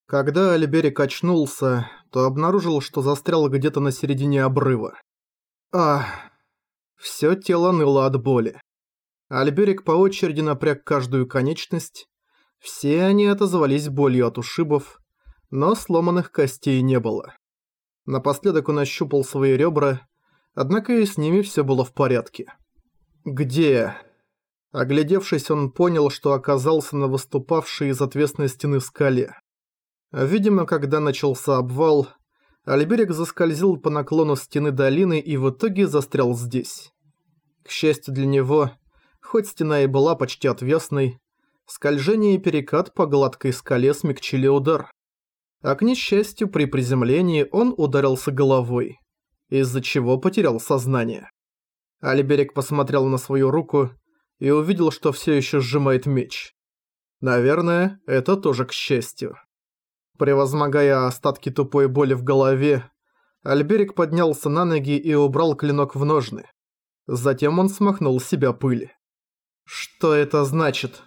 Когда Альберик очнулся, то обнаружил, что застрял где-то на середине обрыва. Ах! Всё тело ныло от боли. Альберик по очереди напряг каждую конечность. Все они отозвались болью от ушибов, но сломанных костей не было. Напоследок он ощупал свои ребра, однако и с ними всё было в порядке. «Где?» Оглядевшись, он понял, что оказался на выступавшей из отвесной стены скале. Видимо, когда начался обвал, Альберик заскользил по наклону стены долины и в итоге застрял здесь. К счастью для него, хоть стена и была почти отвесной, скольжение и перекат по гладкой скале смягчили удар. А к несчастью, при приземлении он ударился головой, из-за чего потерял сознание. Альберик посмотрел на свою руку и увидел, что все еще сжимает меч. Наверное, это тоже к счастью. Превозмогая остатки тупой боли в голове, Альберик поднялся на ноги и убрал клинок в ножны. Затем он смахнул с себя пыль. Что это значит?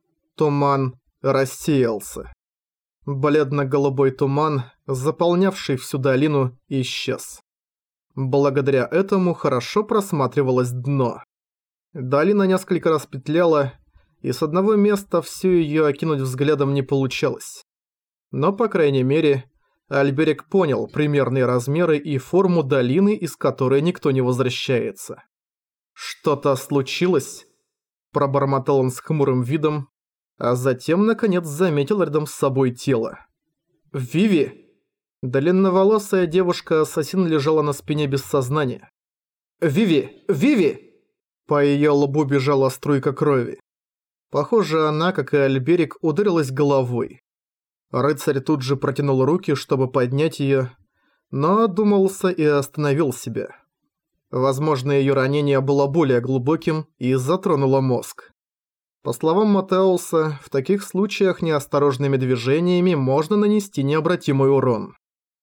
Туман рассеялся. Бледно-голубой туман, заполнявший всю долину, исчез. Благодаря этому хорошо просматривалось дно. Долина несколько раз петляла, и с одного места всю её окинуть взглядом не получалось. Но, по крайней мере, Альберик понял примерные размеры и форму долины, из которой никто не возвращается. «Что-то случилось?» – пробормотал он с хмурым видом, а затем, наконец, заметил рядом с собой тело. «Виви!» Длинноволосая девушка-ассасин лежала на спине без сознания. «Виви! Виви!» По её лбу бежала струйка крови. Похоже, она, как и Альберик, ударилась головой. Рыцарь тут же протянул руки, чтобы поднять её, но одумался и остановил себя. Возможно, её ранение было более глубоким и затронуло мозг. По словам Матеуса, в таких случаях неосторожными движениями можно нанести необратимый урон.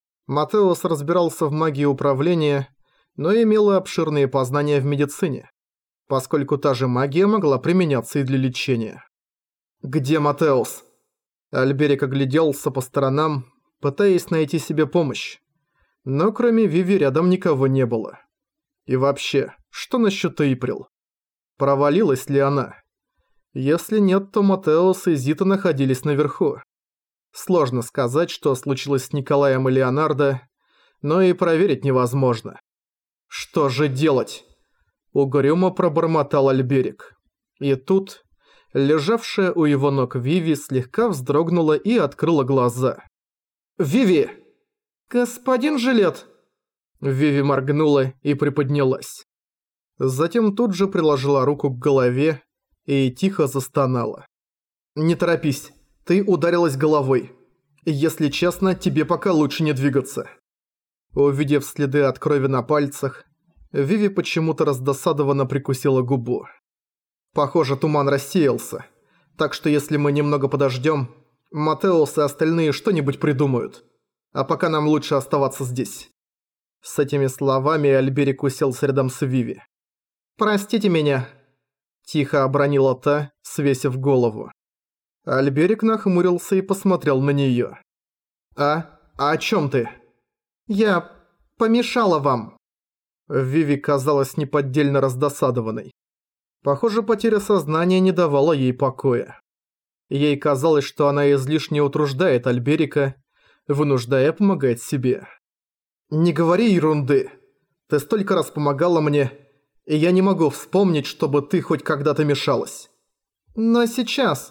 Матеус разбирался в магии управления, но имел и обширные познания в медицине, поскольку та же магия могла применяться и для лечения. «Где Матеус?» Альберик огляделся по сторонам, пытаясь найти себе помощь. Но кроме Виви рядом никого не было. И вообще, что насчет Эйприл? Провалилась ли она? Если нет, то Матеус и Зита находились наверху. Сложно сказать, что случилось с Николаем и Леонардо, но и проверить невозможно. «Что же делать?» Угрюмо пробормотал Альберик. И тут лежавшая у его ног Виви слегка вздрогнула и открыла глаза. «Виви! Господин Жилет!» Виви моргнула и приподнялась. Затем тут же приложила руку к голове и тихо застонала. «Не торопись, ты ударилась головой. Если честно, тебе пока лучше не двигаться». Увидев следы от крови на пальцах, Виви почему-то раздосадованно прикусила губу. Похоже, туман рассеялся, так что если мы немного подождем, Матеус и остальные что-нибудь придумают. А пока нам лучше оставаться здесь. С этими словами Альберик уселся рядом с Виви. «Простите меня», – тихо обронила та, свесив голову. Альберик нахмурился и посмотрел на неё. А о чём ты?» «Я помешала вам». Виви казалась неподдельно раздосадованной. Похоже, потеря сознания не давала ей покоя. Ей казалось, что она излишне утруждает Альберика, вынуждая помогать себе. «Не говори ерунды. Ты столько раз помогала мне, и я не могу вспомнить, чтобы ты хоть когда-то мешалась. Но сейчас...»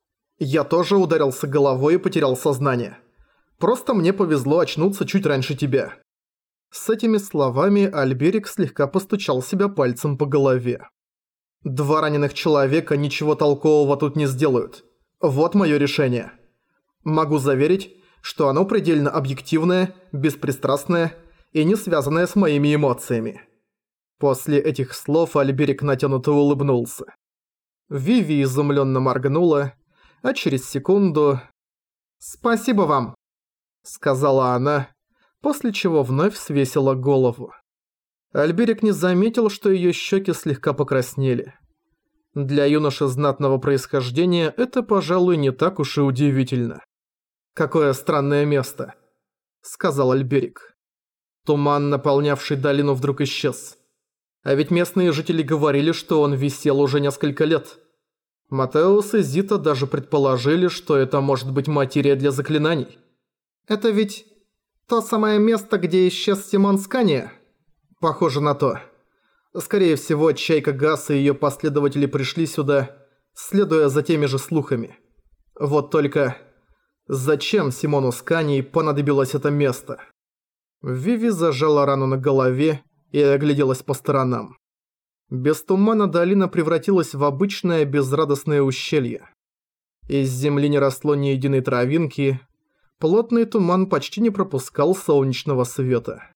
Я тоже ударился головой и потерял сознание. Просто мне повезло очнуться чуть раньше тебя. С этими словами Альберик слегка постучал себя пальцем по голове. «Два раненых человека ничего толкового тут не сделают. Вот моё решение. Могу заверить, что оно предельно объективное, беспристрастное и не связанное с моими эмоциями». После этих слов Альберик натянуто улыбнулся. Виви изумлённо моргнула, а через секунду «Спасибо вам», — сказала она, после чего вновь свесила голову. Альберик не заметил, что её щеки слегка покраснели. Для юноши знатного происхождения это, пожалуй, не так уж и удивительно. «Какое странное место», — сказал Альберик. Туман, наполнявший долину, вдруг исчез. А ведь местные жители говорили, что он висел уже несколько лет. Матеус и Зита даже предположили, что это может быть материя для заклинаний. «Это ведь то самое место, где исчез Симон Скания?» «Похоже на то. Скорее всего, Чайка Гас и её последователи пришли сюда, следуя за теми же слухами. Вот только зачем Симону Скании понадобилось это место?» Виви зажала рану на голове и огляделась по сторонам. Без тумана долина превратилась в обычное безрадостное ущелье. Из земли не росло ни единой травинки, плотный туман почти не пропускал солнечного света.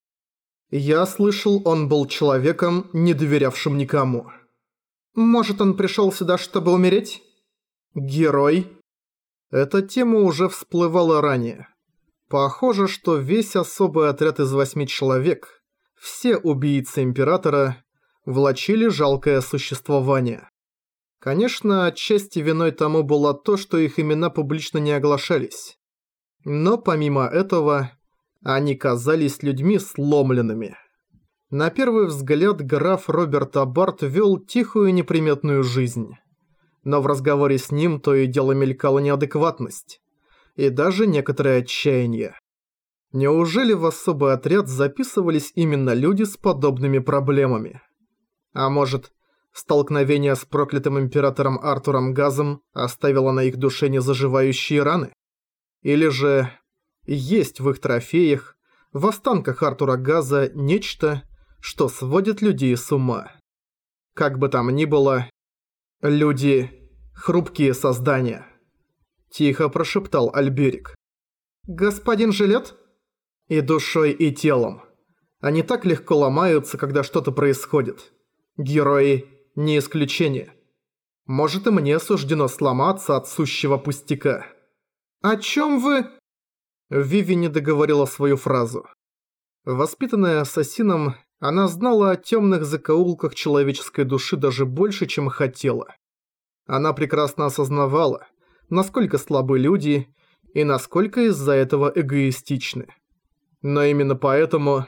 Я слышал, он был человеком, не доверявшим никому. «Может, он пришёл сюда, чтобы умереть?» «Герой?» Эта тема уже всплывала ранее. Похоже, что весь особый отряд из 8 человек, все убийцы Императора, влачили жалкое существование. Конечно, отчасти виной тому было то, что их имена публично не оглашались. Но помимо этого, они казались людьми сломленными. На первый взгляд граф Роберт Аббарт вел тихую неприметную жизнь. Но в разговоре с ним то и дело мелькала неадекватность. И даже некоторое отчаяние. Неужели в особый отряд записывались именно люди с подобными проблемами? А может, столкновение с проклятым императором Артуром Газом оставило на их душе незаживающие раны? Или же есть в их трофеях, в останках Артура Газа, нечто, что сводит людей с ума? Как бы там ни было, люди – хрупкие создания. Тихо прошептал Альберик. «Господин Жилет?» «И душой, и телом. Они так легко ломаются, когда что-то происходит. Герои – не исключение. Может, и мне суждено сломаться от сущего пустяка». «О чём вы?» Виви не договорила свою фразу. Воспитанная ассасином, она знала о тёмных закоулках человеческой души даже больше, чем хотела. Она прекрасно осознавала, насколько слабы люди и насколько из-за этого эгоистичны. Но именно поэтому...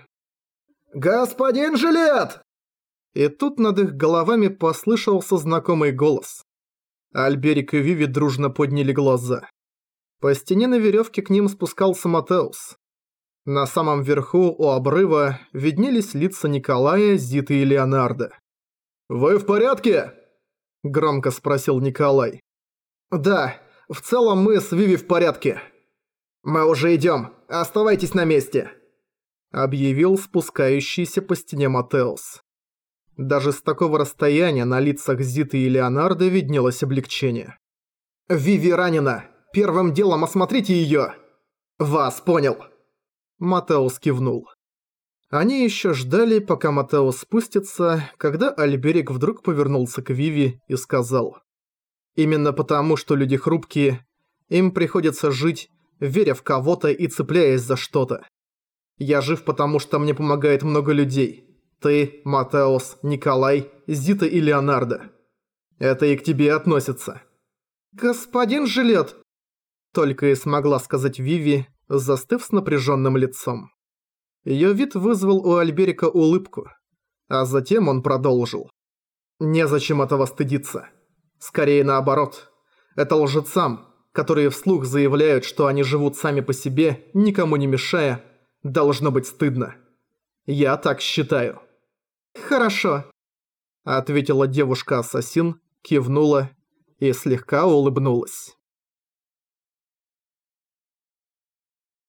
«Господин Жилет!» И тут над их головами послышался знакомый голос. Альберик и Виви дружно подняли глаза. По стене на веревке к ним спускался Матеус. На самом верху у обрыва виднелись лица Николая, Зиты и Леонардо. «Вы в порядке?» – громко спросил Николай. «Да, в целом мы с Виви в порядке. Мы уже идем, оставайтесь на месте», – объявил спускающийся по стене Матеус. Даже с такого расстояния на лицах Зиты и Леонардо виднелось облегчение. «Виви ранена. Первым делом осмотрите её». «Вас понял». Матеус кивнул. Они ещё ждали, пока Матеус спустится, когда Альберик вдруг повернулся к Виви и сказал: «Именно потому, что люди хрупкие, им приходится жить, веря в кого-то и цепляясь за что-то. Я жив, потому что мне помогает много людей. Ты, Матеус, Николай, Зита и Леонардо. Это и к тебе относится». «Господин Жилет!» Только и смогла сказать Виви, застыв с напряженным лицом. Её вид вызвал у Альберика улыбку, а затем он продолжил. «Незачем этого стыдиться. Скорее наоборот. Это лжецам, которые вслух заявляют, что они живут сами по себе, никому не мешая, должно быть стыдно. Я так считаю». «Хорошо», — ответила девушка-ассасин, кивнула и слегка улыбнулась.